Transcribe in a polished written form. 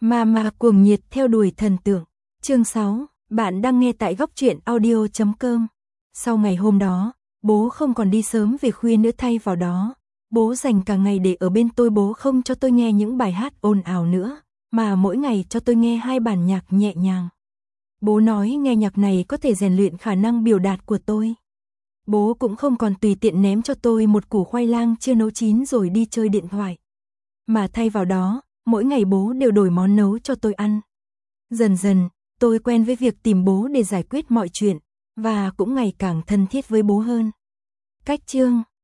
Mama cuồng nhiệt theo đuổi thần tượng. Chương 6, bạn đang nghe tại góc truyện audio.com. Sau ngày hôm đó, bố không còn đi sớm về khuya nữa, thay vào đó, bố dành cả ngày để ở bên tôi. Bố không cho tôi nghe những bài hát ồn ào nữa, mà mỗi ngày cho tôi nghe 2 bản nhạc nhẹ nhàng. Bố nói nghe nhạc này có thể rèn luyện khả năng biểu đạt của tôi. Bố cũng không còn tùy tiện ném cho tôi một củ khoai lang chưa nấu chín rồi đi chơi điện thoại. Mà thay vào đó, mỗi ngày bố đều đổi món nấu cho tôi ăn. Dần dần, tôi quen với việc tìm bố để giải quyết mọi chuyện, và cũng ngày càng thân thiết với bố hơn. Cách chương